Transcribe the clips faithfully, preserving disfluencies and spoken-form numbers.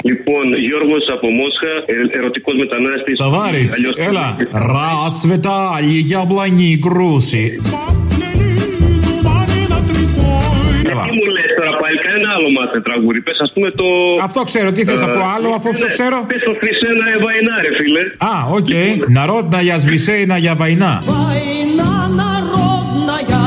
Λοιπόν, Γιώργος από Μόσχα, ε, ερωτικός μετανάστης. Ταβάριτς, έλα. Расцветали яблони груши. Τι μου λες τώρα πάλι, κανένα άλλο μάθε τραγούδι. Πες ας πούμε το... Αυτό ξέρω, τι θες από άλλο αφού αυτό ξέρω. Πες το Χρυσένα Βαϊνά ρε φίλε. Α, οκ. Народная священная война. Война народная,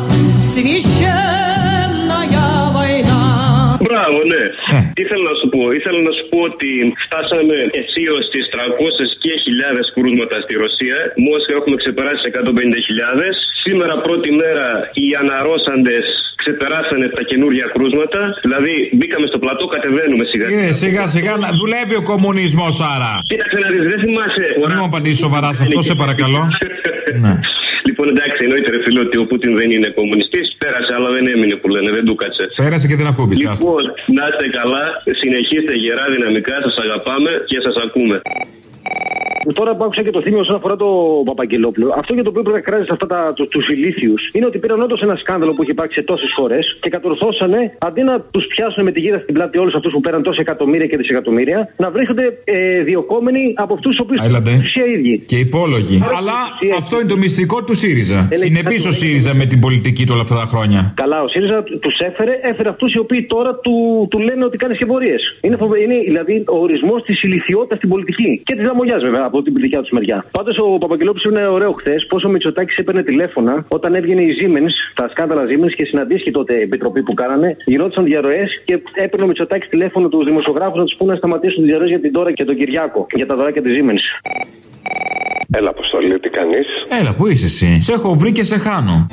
священная война. Μπράβο, ναι. Ε. Τι ήθελα να σου πω, ήθελα να σου πω ότι φτάσαμε αισίως στις τριακόσιες χιλιάδες κρούσματα στη Ρωσία. Μόσχα έχουμε ξεπεράσει εκατόν πενήντα χιλιάδες. Σήμερα πρώτη μέρα οι αναρρώσαντες ξεπεράσανε τα καινούργια κρούσματα. Δηλαδή μπήκαμε στο πλατό, κατεβαίνουμε σιγά σιγά. Ε, σιγά σιγά να δουλεύει ο κομμουνισμός άρα. Κοίταξε να δεις, δεν θυμάσαι. Μην μου απαντήσεις σοβαρά σε αυτό, σε παρακαλώ. Ναι. Λοιπόν, εντάξει, εννοείται ρε φίλε ότι ο Πούτιν δεν είναι κομμουνιστής. Πέρασε, αλλά δεν έμεινε που λένε, δεν του κάτσε. Πέρασε και δεν ακούμπησε. Λοιπόν, να είστε καλά, συνεχίστε γερά δυναμικά, σας αγαπάμε και σας ακούμε. Τώρα που άκουσα και το θύμιο όσον αφορά το Παπαγγελόπουλο, αυτό για το οποίο πρέπει να κράζει αυτά του τους ηλίθιους είναι ότι πήραν όντως ένα σκάνδαλο που έχει υπάρξει σε τόσες χώρες και κατορθώσανε αντί να τους πιάσουν με τη γίδα στην πλάτη όλους αυτούς που πέραν τόσα εκατομμύρια και δισεκατομμύρια, να βρίσκονται ε, διωκόμενοι από αυτούς τους οποίους είναι ουσία ίδιοι. Και υπόλογοι. Άρα, αλλά αυτό είναι το μυστικό του ΣΥΡΙΖΑ. Συνεπής ο ΣΥΡΙΖΑ με την πολιτική του όλα αυτά τα χρόνια. Καλά, ο ΣΥΡΙΖΑ τους έφερε, έφερε αυτούς οι οποίοι τώρα του, του λένε ότι κάνει σκευωρίες. Είναι, φοβε, είναι δηλαδή ο ορισμός της ηλιθιότητας στην πολιτική και της λαμογιάς βέβαια από την δικιά του μεριά. Πάντως ο Παπαγγελόπουλος είναι ωραίο χθες πόσο ο Μητσοτάκης έπαιρνε τηλέφωνα όταν έβγαινε η Siemens, τα σκάνδαλα Siemens και συναντήθηκε τότε η επιτροπή που κάνανε. Γινόντουσαν διαρροές και έπαιρνε ο Μητσοτάκης τηλέφωνο τους δημοσιογράφους να τους πούνε να σταματήσουν τις διαρροές για την Τώρα και τον Κυριάκο για τα δωράκια της Siemens. Έλα, Αποστολή, τι κάνεις? Έλα, πού είσαι εσύ? Σε έχω βρει και σε χάνω.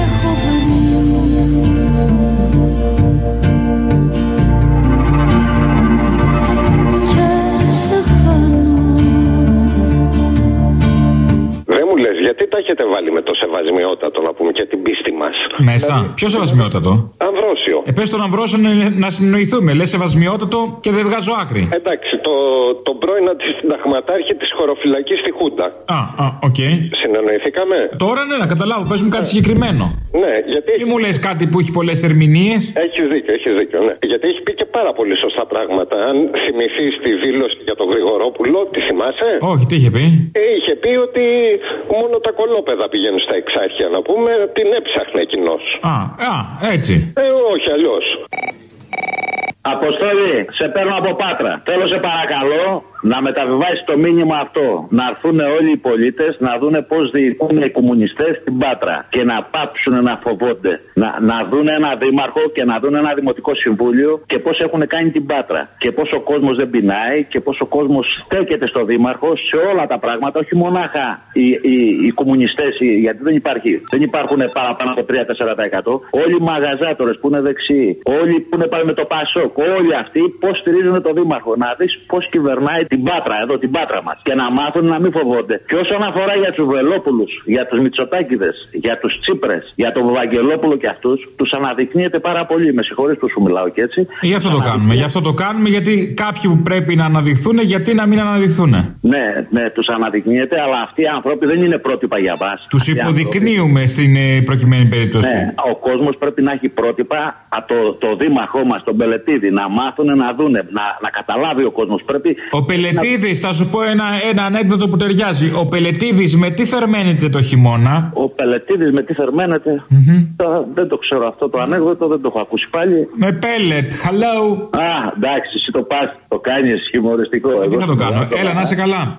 Γιατί τα έχετε βάλει με το σεβασμιότατο, να πούμε, και την πίστη μας? Μέσα. Δηλαδή... Ποιο σεβασμιότατο? Αμβρόσιο. Ε, πες τον Αμβρόσιο να συνεννοηθούμε. Λες σεβασμιότατο και δεν βγάζω άκρη. Εντάξει, το, τον πρώην αντισυνταγματάρχη της χωροφυλακής στη Χούντα. Α, α, οκ. Okay. Συνεννοηθήκαμε. Τώρα ναι, να καταλάβω. Πες μου κάτι ε. συγκεκριμένο. Ναι, γιατί. Μη μου λες κάτι που έχει πολλές ερμηνείες. Έχεις δίκιο, έχεις δίκιο, ναι. Γιατί έχει πει και πάρα πολύ σωστά πράγματα. Αν θυμηθείς τη δήλωση για τον Γρηγορόπουλο, τη θυμάσαι? Όχι, τι είχε πει? Ε, είχε πει ότι μόνο τα κολόπεδα πηγαίνουν στα εξάρχεια, να πούμε, την έψαχνε εκείνος. Α, α, έτσι. Ε, όχι αλλιώς. Αποστόλη, σε παίρνω από Πάτρα. Θέλω σε παρακαλώ να μεταβιβάσει το μήνυμα αυτό. Να έρθουν όλοι οι πολίτες να δούνε πώς διοικούν οι κομμουνιστές στην Πάτρα. Και να πάψουν να φοβόνται. Να, να δουν ένα δήμαρχο και να δουν ένα δημοτικό συμβούλιο και πώς έχουν κάνει την Πάτρα. Και πώς ο κόσμος δεν πεινάει και πώς ο κόσμος στέκεται στο δήμαρχο σε όλα τα πράγματα. Όχι μονάχα οι, οι, οι κομμουνιστές, γιατί δεν, υπάρχει, δεν υπάρχουν παραπάνω από τρία με τέσσερα τοις εκατό. Όλοι οι μαγαζάτορες που είναι δεξιοί. Όλοι που είναι πάλι με το Πασόκ. Όλοι αυτοί πώς στηρίζουν το δήμαρχο. Να δεις πώς κυβερνάει την Πάτρα, εδώ την Πάτρα μας. Και να μάθουν να μην φοβόνται. Και όσον αφορά για τους Βελόπουλους, για τους Μητσοτάκηδες, για τους Τσίπρες, για τον Βαγγελόπουλο και αυτούς, τους αναδεικνύεται πάρα πολύ. Με συγχωρείς που σου μιλάω και έτσι. Γι' αυτό το κάνουμε. Γι' αυτό το κάνουμε, γιατί κάποιοι που πρέπει να αναδειχθούν, γιατί να μην αναδειχθούν. Ναι, ναι, τους αναδεικνύεται, αλλά αυτοί οι άνθρωποι δεν είναι πρότυπα για μας. Τους υποδεικνύουμε στην ε, προκειμένη περίπτωση. Ναι, ο κόσμος πρέπει να έχει πρότυπα από το, το δήμαρχό μας, τον Πελετίδη, να μάθουν να δούνε, να, να καταλάβει ο κόσμος. Πρέπει. Ο Πελετίδης, θα σου πω ένα, ένα ανέκδοτο που ταιριάζει. Ο Πελετίδης με τι θερμαίνεται το χειμώνα? Ο Πελετίδης με τι θερμαίνεται? Mm-hmm. Το, δεν το ξέρω αυτό το ανέκδοτο, δεν το έχω ακούσει πάλι. Με πέλετ, hello. Α, εντάξει, εσύ το πας, το κάνεις χιουμοριστικό. Τι θα το κάνω, έλα να είσαι καλά.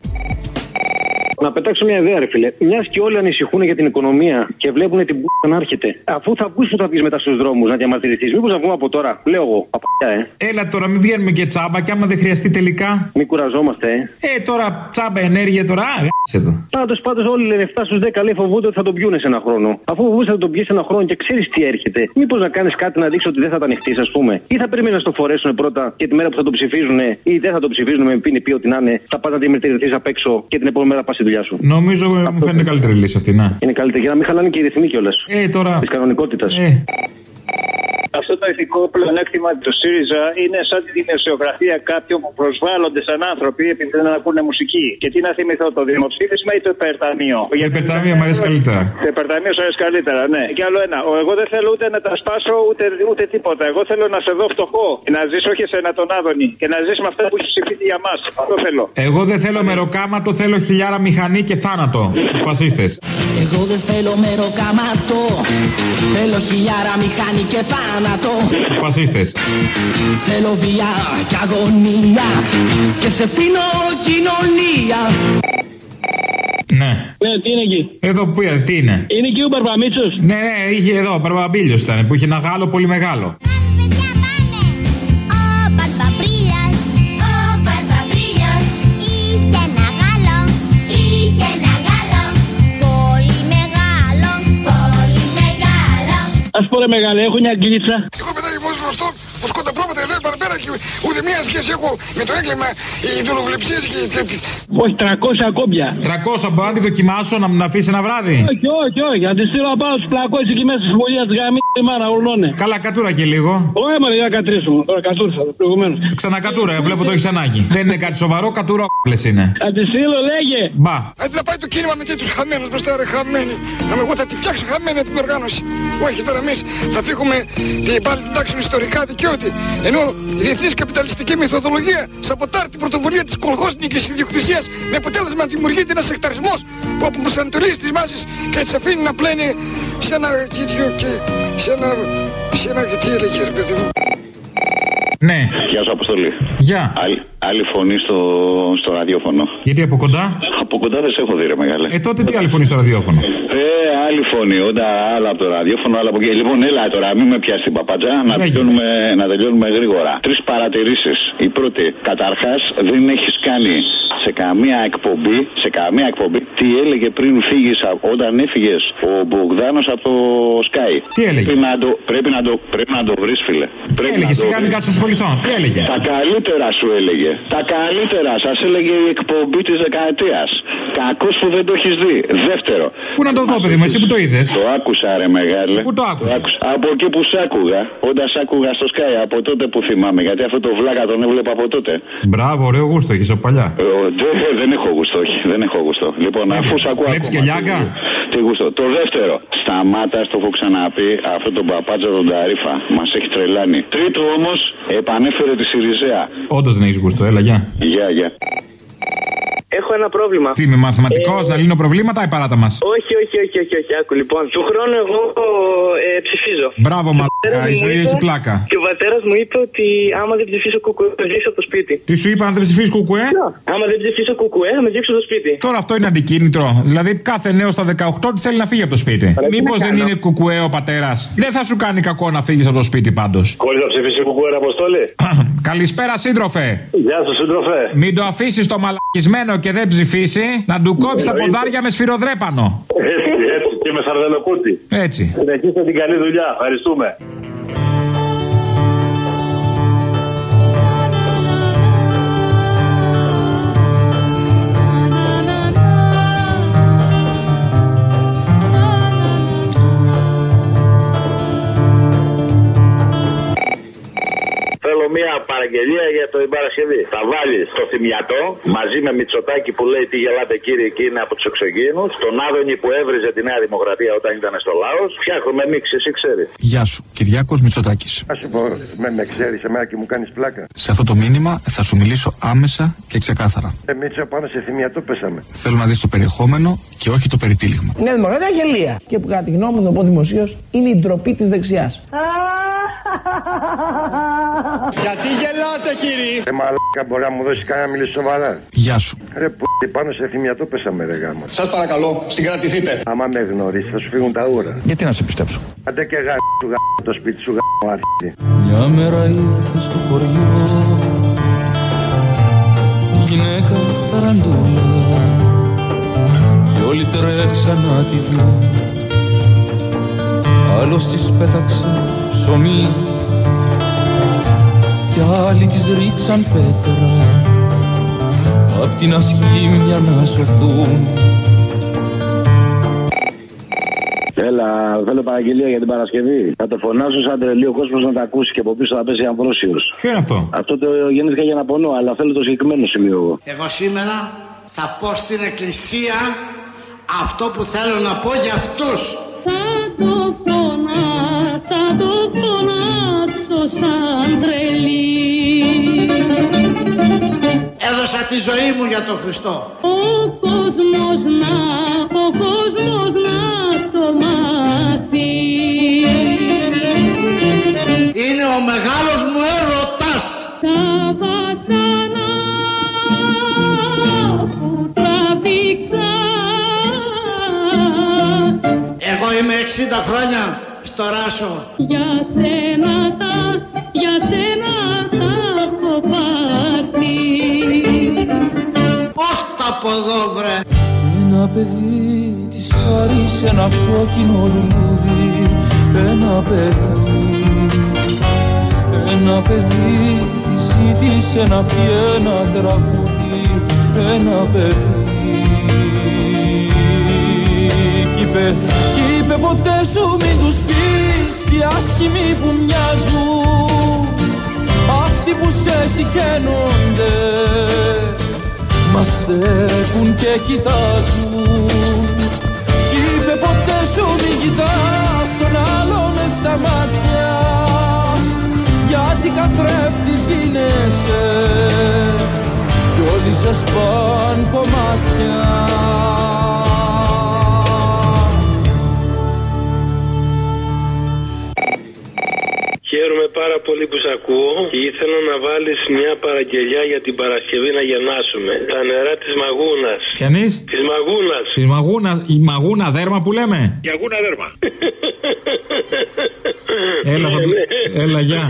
Να πετάξω μια ιδέα, ρε φίλε. Μιας και όλοι ανησυχούν για την οικονομία και βλέπουν την π*** να έρχεται. Αφού θα βγουν, που θα βγει μετά στους δρόμους να διαμαρτυρηθείς, μήπως να βγούμε από τώρα? Λέω εγώ. Απ' ε. Έλα τώρα, μην βγαίνουμε και τσάμπα, και άμα δεν χρειαστεί τελικά. Μην κουραζόμαστε, ε. Ε, τώρα τσάμπα ενέργεια τώρα. Α, το. Πάντως, πάντως όλοι λένε εφτά στους δέκα λέει φοβούνται ότι θα τον πιούνε σε ένα χρόνο. Αφού φοβούνται θα τον πιει σε ένα χρόνο και ξέρεις τι έρχεται, μήπως να κάνεις κάτι να δείξει ότι δεν θα τα ανοιχτείς, ας πούμε. Ή θα πρέπει να στο φορέσουν πρώτα και τη μέρα που θα το ψηφίζουν, ή δεν θα το ψηφίζουν με πίνει πει ότι να είναι, θα πας να διαμαρτυρηθείς απ' έξω και την επόμενη μέρα πας στη δουλειά σου. Νομίζω αυτό μου φαίνεται καλύτερη λύση αυτή, να. Είναι καλύτερη για να μην χαλάνε και οι ρυθμοί κιόλας. Ε, τώρα. Της κανονικότητας. Ε. Αυτό το ηθικό πλεονέκτημα του ΣΥΡΙΖΑ είναι σαν τη δημοσιογραφία κάποιων που προσβάλλονται σαν άνθρωποι επειδή δεν ακούνε μουσική. Και τι να θυμηθώ, το δημοψήφισμα ή το υπερταμείο? Το υπερταμείο μου αρέσει καλύτερα. Το υπερταμείο σου αρέσει καλύτερα, ναι. Και άλλο ένα. Εγώ δεν θέλω ούτε να τα σπάσω ούτε, ούτε τίποτα. Εγώ θέλω να σε δω φτωχό. Να ζήσω όχι εσένα τον Άδωνη. Και να ζεις με αυτά που έχει ψηφίσει για μας. Αυτό θέλω. Εγώ δεν θέλω μεροκάματο, θέλω χιλιάρα μηχανή και θάνατο στους φασίστες. Εγώ δεν θέλω μεροκάματο, θέλω χιλιάρα μηχανή και θάνατο στους φασίστες. Θέλω βία και αγωνία και σε φτύνω κοινωνία. Ναι. Ναι, τι είναι εκεί? Εδώ που είναι, τι είναι? Είναι εκεί ο Μπαρμπαμίτσος. Ναι, ναι, είχε εδώ, ο Μπαρμπαμπίλιος ήταν, που είχε ένα γάλο πολύ μεγάλο. Ας πω ρε μεγάλε, έχω μια γκρίτσα. Εγώ παιδάκι μου γνωστό, πως κοντά πρόβατα εδώ παραπέρα και ούτε μία σχέση έχω με το έγκλημα, οι δουλοβλεψίες και... Όχι, τριακόσια κόμπια. τριακόσια μπορώ να τη δοκιμάσω, να μου αφήσει ένα βράδυ? Όχι, όχι, όχι, να τη στείλω να πάω στους πλακώσεις εκεί μέσα στη βολία της γαμής τη μάνα, ουρλώνε. Καλά, κατούρα και λίγο. Όχι, μωρέ, για κατρίσουμε, τώρα κατούρισα προηγουμένως. Ξανακατούρα, βλέπω το έχεις ανάγκη. Δεν είναι κάτι σοβαρό, κατούρα όπλες είναι. Θα τη στείλω, λέγε. Μπα. Αντί να πάει το κίνημα με τέτοιους χαμένους μπροστά, ρε χαμένοι. Να με εγώ θα τη φτιάξω χαμένη την οργάνωση. Όχι, τώρα εμείς θα φύγουμε την πάλι του τάξεων ιστορικά δικαιώτη. Ενώ η διεθνής καπιταλιστική μεθοδολογία σαμποτάρει την πρωτοβουλία της κολγόσνικης ιδιοκτησίας με αποτέλεσμα να δημιουργείται ένας εκταρισμός που αποπροσανατολίζει τις μάσεις και τις αφήνει να πλένει σε ένα τέτοιο και σε ένα... σε ένα... τι έλεγε ρε παιδί μου. Ναι. Γεια σου Αποστολή. Γεια. Άλλη, άλλη φωνή στο, στο ραδιόφωνο. Γιατί από κοντά? Από κοντά δεν σε έχω δει ρε μεγάλε. Ε τότε τι άλλη φωνή στο ραδιόφωνο? Ε, άλλη φωνή, όταν άλλα από το ραδιόφωνο, άλλα από εκεί. Λοιπόν, έλα τώρα, μην με πιάσει την παπατζά, να τελειώνουμε, να τελειώνουμε γρήγορα. Τρεις παρατηρήσεις. Η πρώτη, καταρχάς δεν έχεις κάνει σε καμία εκπομπή, σε καμία εκπομπή, τι έλεγε πριν φύγεις, όταν έφυγες ο Μπογδάνος από το Sky. Τι έλεγε? Πρέπει να το, πρέπει να το, πρέπει να το βρεις, φίλε. Τι έλεγε, σιγά μην κάτσω ασχοληθώ. Τι έλεγε? Τα καλύτερα σου έλεγε. Τα καλύτερα σας έλεγε η εκπομπή της δεκαετίας. Κακός που δεν το έχεις δει. Δεύτερο. Πού να το δω, παιδί μου, εσύ που το είδες? Το άκουσα, ρε μεγάλε. Πού το άκουσες? Από εκεί που σ' άκουγα. Όταν σ' άκουγα στο Sky, από τότε που θυμάμαι. Γιατί αυτό το βλάκα τον έβλεπα από τότε. Μπράβο, ωραίο γούστο έχεις από παλιά. Ε, δε, δεν έχω γούστο, όχι. Δεν έχω γούστο. Λοιπόν, Βλέπει, αφού σ' ακούω. Βλέπεις και λιάγκα. Τι γούστο. Το δεύτερο. Σταμάτα, το έχω ξαναπεί, αυτό τον παπάτζο τον Ταρίφα. Μας έχει τρελάνει. Τρίτο όμως, επανέφερε τη Σιριζέα. Όντως δεν έχεις γούστο, έλα, γεια. Γεια, γεια. Έχω ένα πρόβλημα. Τι είμαι μαθηματικός, ε... να λύνω προβλήματα ή παράτα μας? Όχι, όχι, όχι, όχι, όχι. Άκου λοιπόν. Του χρόνου εγώ ε, ψηφίζω. Μπράβο, μαλάκα, η ζωή έχει πλάκα. Και ο πατέρας μου είπε ότι άμα δεν ψηφίσω κουκουέ, θα βγει από το σπίτι. Τι σου είπα, αν δεν ψηφίσει κουκουέ? Yeah. Άμα δεν ψηφίσω κουκουέ, θα με βγει από το σπίτι. Τώρα αυτό είναι αντικίνητρο. Δηλαδή κάθε νέο στα δεκαοκτώ θέλει να φύγει από το σπίτι. Μήπως δεν είναι κουκουέ ο πατέρας? Δεν θα σου κάνει κακό να φύγει από το σπίτι πάντως. Χωρίς να ψηφίσει κουκουέ, Αποστόλη. Καλησπέρα, σύντροφε. Γεια σου, σύντροφε. Μην το αφήσει το μαλακισμένο και δεν ψηφίσει. Να του κόψει τα ποδάρια με σφυροδρέπανο. Έτσι, έτσι, και με σαρδελοκούτι. Έτσι. Συνεχίστε την καλή δουλειά. Ευχαριστούμε. Θέλω μια παραγγελία για την Παρασκευή. Θα βάλεις το θυμιατό μαζί με Μητσοτάκη που λέει τι γελάτε κύριε και είναι από τους εξωγήινους. Τον Άδωνη που έβριζε τη Νέα Δημοκρατία όταν ήταν στο Λάος. Φτιάχνουμε μίξ, εσύ ξέρεις. Γεια σου, Κυριάκος Μητσοτάκης. Α σου πω, με, με ξέρεις εμένα και μου κάνεις πλάκα. Σε αυτό το μήνυμα θα σου μιλήσω άμεσα και ξεκάθαρα. Ε, Μίτσο, πάνω σε θυμιατό πέσαμε. Θέλω να δεις το περιεχόμενο και όχι το περιτύλιγμα. Η Νέα Δημοκρατία γελία. Και που κατά τη γνώμη μου, να πω δημοσίως, είναι η ντροπή της δεξιάς. Γιατί γελάτε, κύριε? Ε, μαλάκα, μπορεί να μου δώσει κανένα να μιλήσει σοβαρά? Γεια σου. Ρε που πάνω σε θυμιατό πέσαμε, ρε γάμα. Σας παρακαλώ, συγκρατηθείτε. Άμα με γνωρίσει, θα σου φύγουν τα ούρα. Γιατί να σε πιστέψω? Αντέ και γάμο του γάμο το σπίτι σου γάμο αρχίδι. Μια μέρα ήρθε στο χωριό η γυναίκα ταραντούλα και όλοι τρέξαν να τη δουν. Άλλος της πέταξε ψωμί κι άλλοι της ρίξαν πέτρα απ' την ασχήμια να σωθούν. Έλα, θέλω παραγγελία για την Παρασκευή. Θα το φωνάσω σαν τρελή ο κόσμος να τα ακούσει και από πίσω θα πέσει Αμβρόσιος. Ποιο είναι αυτό? Αυτό το γεννήθηκα για να πονώ, αλλά θέλω το συγκεκριμένο σημείο εγώ. Εγώ σήμερα θα πω στην εκκλησία αυτό που θέλω να πω για αυτούς. Θα το φωνά, θα το φωνάξω σαν τρελή. Έδωσα τη ζωή μου για τον Χριστό. Ο κόσμος να, ο κόσμος να το μάθει. Είναι ο μεγάλος μου έρωτας. Τα βασανά που τραβήξα. Εγώ είμαι εξήντα χρόνια στο Ράσο. Για σένα τα, για σένα τα έχω πάθει. Πώς τα πω εδώ βρε. Ένα παιδί της χάρισε ένα κόκκινο λουλούδι. Ένα παιδί, ένα παιδί της ζήτησε να πει ένα τραγούδι. Ένα παιδί κι είπε, κι είπε ποτέ σου μην τους πεις τι άσχημοι που μοιάζουν. Αυτοί που σε συχαίνονται μας στέκουν και κοιτάζουν. Κι είπε ποτέ σου μην κοιτάς τον άλλο μες στα μάτια, γιατί καθρέφτης γίνεσαι κι όλοι σε σπάν κομμάτια. Χαίρομαι πάρα πολύ που σ' ακούω και ήθελα να βάλεις μια παραγγελιά για την Παρασκευή να γεννάσουμε. Τα νερά της Μαγούνας. Ποιανής? Της Μαγούνας. Της Μαγούνας. Η Μαγούνα δέρμα που λέμε. Η Μαγούνα δέρμα. Έλα, θα... Έλα, γεια.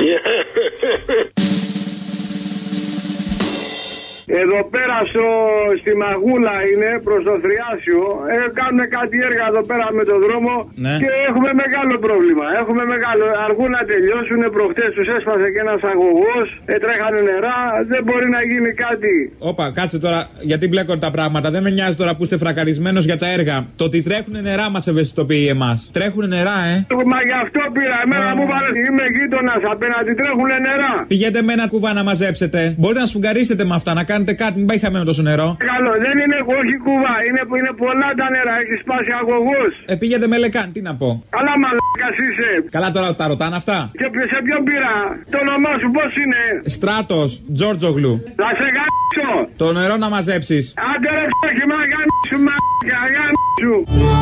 Εδώ πέρα στο, στη Μαγούλα είναι προς το Θριάσιο. Ε, κάνουν κάτι έργα εδώ πέρα με το δρόμο, ναι. Και έχουμε μεγάλο πρόβλημα. Έχουμε μεγάλο. Αργούν να τελειώσουν. Προχτές τους έσπασε και ένας αγωγός. Ε, τρέχανε νερά. Δεν μπορεί να γίνει κάτι. Όπα, κάτσε τώρα. Γιατί μπλέκονται τα πράγματα. Δεν με νοιάζει τώρα που είστε φρακαρισμένος για τα έργα. Το ότι τρέχουν νερά μας ευαισθητοποιεί εμάς. Τρέχουν νερά, ε. Μα γι' αυτό πήρα. Εμένα μου βάλε. Είμαι γείτονας απέναντι. Τρέχουν νερά. Πηγαίνετε με ένα κουβά να μαζέψετε. Μπορείτε να σφουγγαρίσετε με αυτά, να κάνετε κάτι, μην πάει χαμένο τόσο νερό. Καλό, δεν είναι όχι κουβά, είναι, είναι πολλά τα νερά, έχει σπάσει αγωγός. Ε, πήγαινε με λεκάν, τι να πω. Καλά, μαλάκας είσαι. Καλά, τώρα τα ρωτάνε αυτά. Και σε ποιον πήρα, το όνομά σου πώς είναι? Στράτος, Τζόρτζογλου. Θα σε γάμισω. Το νερό να μαζέψεις. Άντε ρε ψάχη, μα γάμισου, μα γάμισου.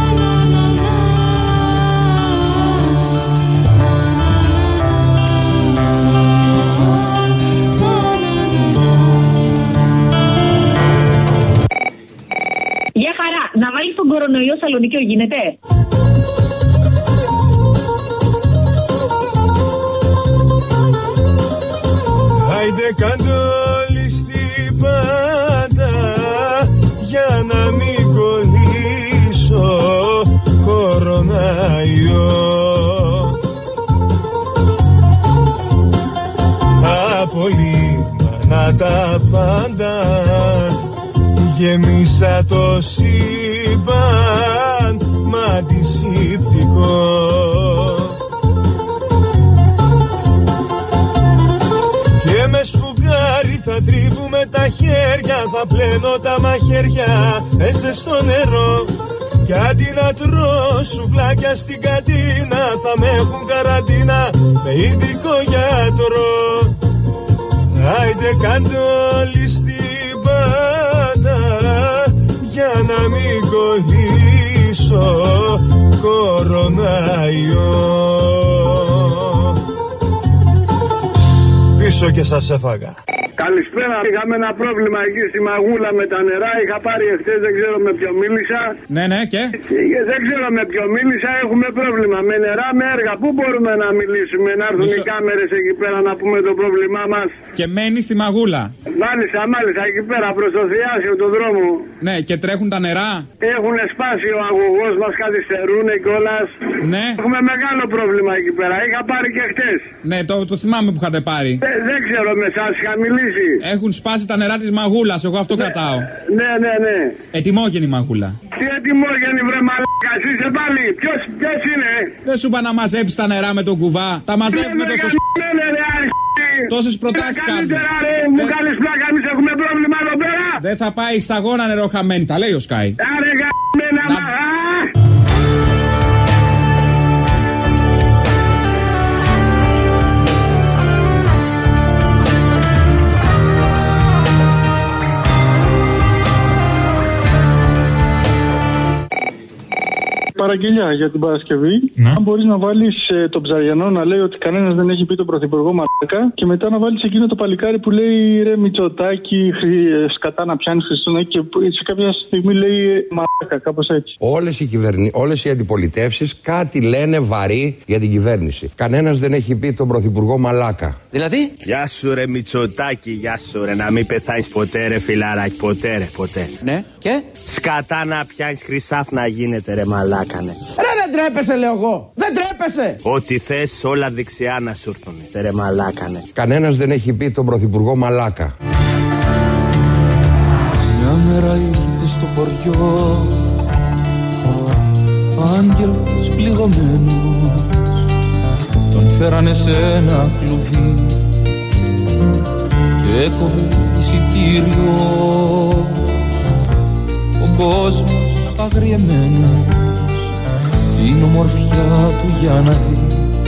Για χαρά, να βάλεις τον κορονοϊό Σαλονίκιο γίνεται? Άιντε κάντο όλοι στην πάντα για να μην κολλήσω κοροναϊό. Απολύμανα τα πάντα, γεμίσα το σύμπαν μ' αντισηπτικό. Και με σφουγγάρι θα τρίβουμε τα χέρια, θα πλένω τα μαχαίρια μέσα στο νερό. Κι αντί να τρώω σουβλάκια στην καντίνα, θα με έχουν καραντίνα με ειδικό γιατρό. Άιντε κάντε όλοι στην πάντα για να μην κολλήσω κοροναϊό. Πίσω και σας έφαγα. Καλησπέρα, είχαμε ένα πρόβλημα εκεί στη Μαγούλα με τα νερά. Είχα πάρει εχθές, δεν ξέρω με ποιο μίλησα. Ναι, ναι, και. Δεν ξέρω με ποιο μίλησα, έχουμε πρόβλημα με νερά, με έργα. Πού μπορούμε να μιλήσουμε, να έρθουν Μισο... οι κάμερες εκεί πέρα να πούμε το πρόβλημά μας? Και μένει στη Μαγούλα. Μάλιστα, μάλιστα, εκεί πέρα προς το Θριάσιο του δρόμου. Ναι, και τρέχουν τα νερά. Έχουν σπάσει ο αγωγός μας, καθυστερούν κιόλας. Ναι. Έχουμε μεγάλο πρόβλημα εκεί πέρα. Είχα πάρει και χτες. Ναι, το, το θυμάμαι που είχατε πάρει. Δεν, δεν ξέρω με εσάς, είχα μιλήσει. Έχουν σπάσει τα νερά της Μαγούλας, εγώ αυτό ναι, κρατάω. Ναι, ναι, ναι. Ετοιμόγενη Μαγούλα. Τι ετοιμόγενη βρε μαλάκα, Κασίσε πάλι, ποιος, ποιος είναι? Δεν σου είπα να μαζέψεις τα νερά με τον κουβά. Τα μαζεύουμε τόσο σ***. Τόσες προτάσεις κάνουμε. Μου κάνεις πλάκα, εμείς έχουμε πρόβλημα εδώ πέρα. Δεν θα πάει σταγόνα νερό χαμένη, τα λέει ο Σκάι. Άρε γαμμένα μα. Παραγγελιά για την Παρασκευή. Ναι. Αν μπορείς να βάλεις ε, τον Ψαριανό να λέει ότι κανένας δεν έχει πει τον Πρωθυπουργό μαλάκα, και μετά να βάλεις εκείνο το παλικάρι που λέει ρε Μητσοτάκη, χρη, ε, σκατά να πιάνεις Χριστούνα, και σε κάποια στιγμή λέει ε, μαλάκα, κάπως έτσι. Όλες οι, κυβερνη... Όλες οι αντιπολιτεύσεις κάτι λένε βαρύ για την κυβέρνηση. Κανένας δεν έχει πει τον Πρωθυπουργό μαλάκα. Δηλαδή? Γεια σου ρε Μητσοτάκη, γεια σου ρε, να μην πεθάνεις ποτέ ρε φιλαράκι, ποτέ ρε, ποτέ. Ναι, και? Σκατά να πιάνεις χρυσάφ να γίνεται ρε μαλάκα. Ρε δεν τρέπεσαι λέω εγώ. Δεν τρέπεσαι. Ό,τι θες όλα δεξιά να σου έρθουνε. Ρε μαλάκανε. Κανένας δεν έχει πει τον Πρωθυπουργό μαλάκα. Μια μέρα ήρθε στο χωριό άγγελος πληγωμένος. Τον φέρανε σε ένα κλουβί και έκοβε εισιτήριο. Ο κόσμος αγριεμένος την ομορφιά του για να δει.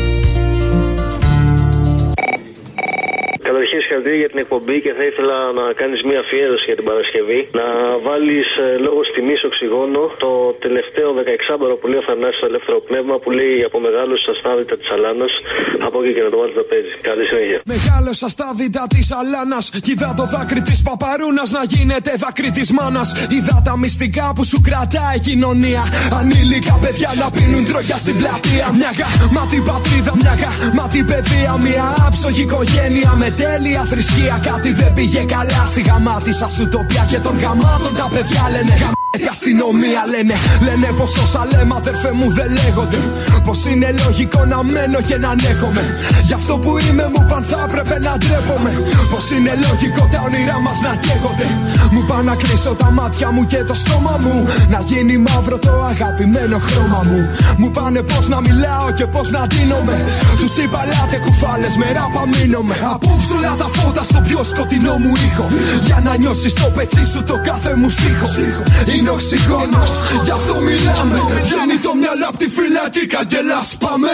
Καταρχήν συγχαρητήρια για την εκπομπή και θα ήθελα να κάνεις μια αφιέρωση για την Παρασκευή. Να βάλεις ε, λόγω τιμής οξυγόνο το τελευταίο δεκαεξάμηνο που λέει ο Θανάσης στο Ελεύθερο Πνεύμα, που λέει από μεγάλος στα στάδια της Αλάνας. Από εκεί και να το βάλεις να παίζει. Καλή συνέχεια. Μεγάλωσα στα δίτα της Αλάνας. Είδα το δάκρυ της παπαρούνας να γίνεται δάκρυ της μάνας. Είδα τα μυστικά που σου κρατάει η κοινωνία. Ανήλικα παιδιά να πίνουν τρόγια στην πλατεία. Μια γαμάτη πατρίδα, μια γαμάτη παιδεία. Μια άψογη οικογένεια με τέλεια θρησκεία. Κάτι δεν πήγε καλά στη γαμάτη σας ουτοπία. Και των γαμάτων τα παιδιά λένε γαμάτη αστυνομία. Λένε, λένε πως όσα λέμε αδερφέ μου δεν λέγονται. Πως είναι λογικό να μένω και να ανέχομαι. Γι' αυτό που είμαι μου παν θα έπρεπε να ντρέπομαι. Πως είναι λογικό τα όνειρά μας να καίγονται. Μου παν να κλείσω τα μάτια μου και το στόμα μου. Να γίνει μαύρο το αγαπημένο χρώμα μου. Μου πάνε πως να μιλάω και πως να ντύνομαι. Τους είπα λάτε κουφάλες με ράπα μείνομαι. Απόψουλα τα φώτα στο πιο σκοτεινό μου ήχο. Για να νιώσεις το πετσί σου το κάθε μου στίχο. Είναι οξυγόνος, γι' αυτό μιλάμε. Βγαίνει το μυαλό απ' τη φυλακή, καγκελάς πάμε.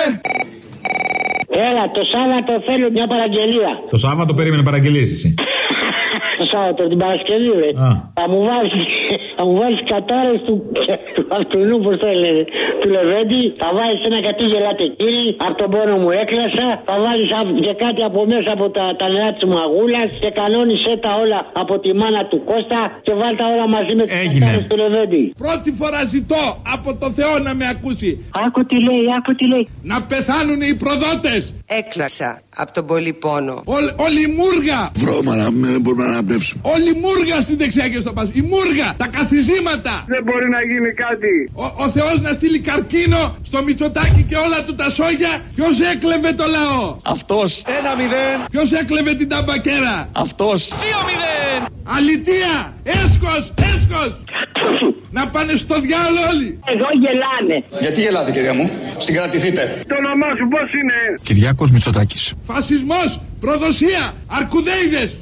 Έλα, το Σάββατο θέλω μια παραγγελία. Το Σάββατο περίμενε παραγγελίες εσύ. Το Σάββατο την Παρασκευή, ρε. Θα μου βάλεις, θα μου βάλεις κατάρες του, του αυτού, πώς το λένε, του Λεβέντη. Θα βάλεις ένα κατή γελάτε κύριοι, από τον πόνο μου έκλασα. Θα βάλεις και κάτι από μέσα από τα, τα νερά της μαγούλας. Και κανόνισέ τα όλα από τη μάνα του Κώστα. Και βάλ τα όλα μαζί με τις κατάρες του Λεβέντη. Πρώτη φορά ζητώ από το Θεό να με ακούσει. Άκου τι λέει, άκου τι λέει. Να πεθάνουν οι προδότες. Έκλασα από τον πολύ πόνο. Όλη η μούργα. Βρώμα να δεν μπορούμε να αναπνεύσουμε. Όλη η μούργα στην δεξιά και στο πάσο. Η μούργα, τα καθιζήματα. Δεν μπορεί να γίνει κάτι. Ο, ο Θεός να στείλει καρκίνο στο Μητσοτάκη και όλα του τα σόγια. Ποιος έκλεβε το λαό? Αυτός. Ένα μηδέν. Ποιος έκλεβε την ταμπακέρα? Αυτός. Δύο μηδέν. Αλητεία. Έσκος, έσκος. Να πάνε στο διάολο όλοι. Εδώ γελάνε. Γιατί γελάτε κυρία μου? Συγκρατηθείτε. Το όνομά σου πώς είναι? Κυριάκος Μητσοτάκης. Φασισμός, προδοσία, αρκουδέιδες.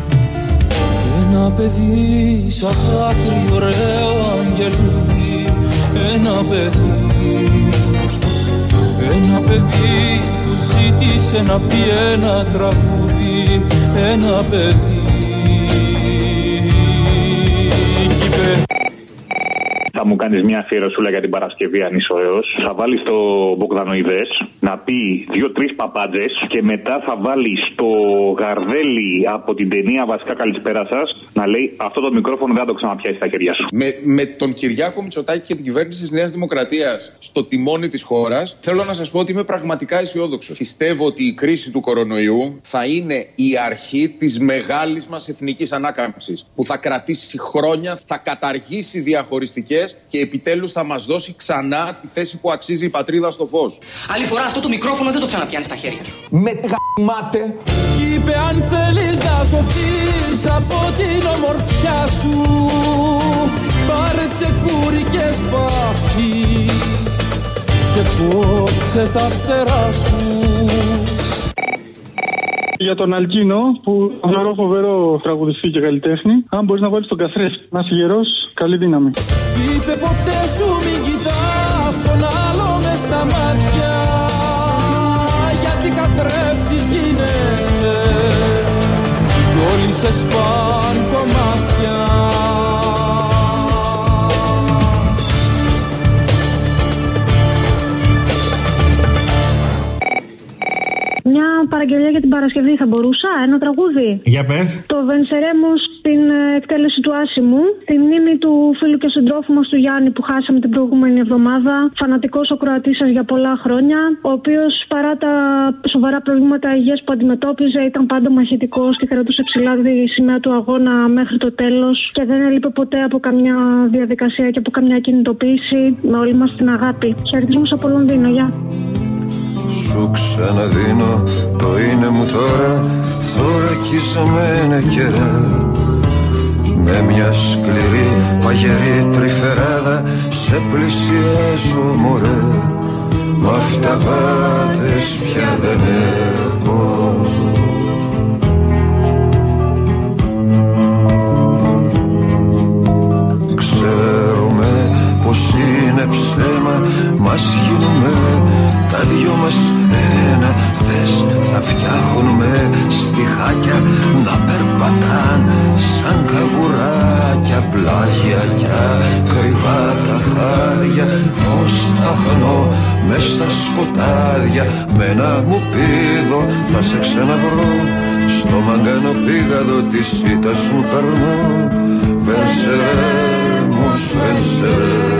Ένα παιδί σαν δάκρυ ωραίο αγγελούδι. Ένα παιδί. Ένα παιδί του ζήτησε να πει ένα τραγούδι. Ένα παιδί. Θα μου κάνεις μια αφιερωσούλα για την Παρασκευή, αν είσαι ωραίος. Θα βάλεις το Μπογδανοειδές να πει δύο-τρεις παπάντζες και μετά θα βάλεις το Γαρδέλη από την ταινία Βασικά Καλησπέρα σας να λέει αυτό το μικρόφωνο δεν θα το ξαναπιάσει στα χέρια σου. Με, με τον Κυριάκο Μητσοτάκη και την κυβέρνηση της Νέας Δημοκρατίας στο τιμόνι της χώρας, θέλω να σας πω ότι είμαι πραγματικά αισιόδοξος. Πιστεύω ότι η κρίση του κορονοϊού θα είναι η αρχή της μεγάλης μας εθνικής ανάκαμψης που θα κρατήσει χρόνια, θα καταργήσει διαχωριστικές και επιτέλους θα μας δώσει ξανά τη θέση που αξίζει η πατρίδα στο φως. Άλλη φορά αυτό το μικρόφωνο δεν το ξαναπιάνει στα χέρια σου. Με γαμάτε. Είπε αν θέλεις να σωθείς από την ομορφιά σου, πάρε τσεκούρι και σπαθί. και κόψε τα φτερά σου. Για τον Αλκίνο, που θεωρώ φοβερό τραγουδιστή και καλλιτέχνη, αν μπορείς να βάλεις τον καθρέφτη. Να είσαι γερός, καλή δύναμη. Είπε ποτέ σου μην κοιτάς τον άλλο μες στα μάτια, γιατί καθρέφτης γίνεσαι κι όλοι σε σπάν κομμάτια. Μια παραγγελία για την Παρασκευή θα μπορούσα, ένα τραγούδι. Για πες. Το Βενσερέμος στην εκτέλεση του Άσιμου, τη μνήμη του φίλου και συντρόφου μας του Γιάννη που χάσαμε την προηγούμενη εβδομάδα, φανατικός ο Κροατής σας για πολλά χρόνια, ο οποίος παρά τα σοβαρά προβλήματα υγείας που αντιμετώπιζε ήταν πάντα μαχητικός και κρατούσε ψηλά τη σημαία του αγώνα μέχρι το τέλος και δεν έλειπε ποτέ από καμιά διαδικασία και από καμιά κινητοποίηση, με όλη μας την αγάπη. Χαιρετισμούς από Λονδίνο, γεια. Σου ξαναδίνω το είναι μου τώρα, θωρακίσαμε καιρά. Με μια σκληρή παγερή τρυφεράδα σε πλησιάζω μωρέ, μ' αυταπάτες πια δεν έχω. Ξέρουμε πως είναι ψέμα, μας γίνουμε τα δυο μας ένα. Θες θα φτιάχνουμε στιχάκια να περπατάν σαν καβουράκια, πλάγια κι ακριβά τα χάδια, ως αχνώ μες στα σκοτάδια. Με ένα μου πίδο θα σε ξαναβρω, στο μαγκάνο πήγαδο της ήττας μου περνώ. Βενσερέμος, Βενσερέμος.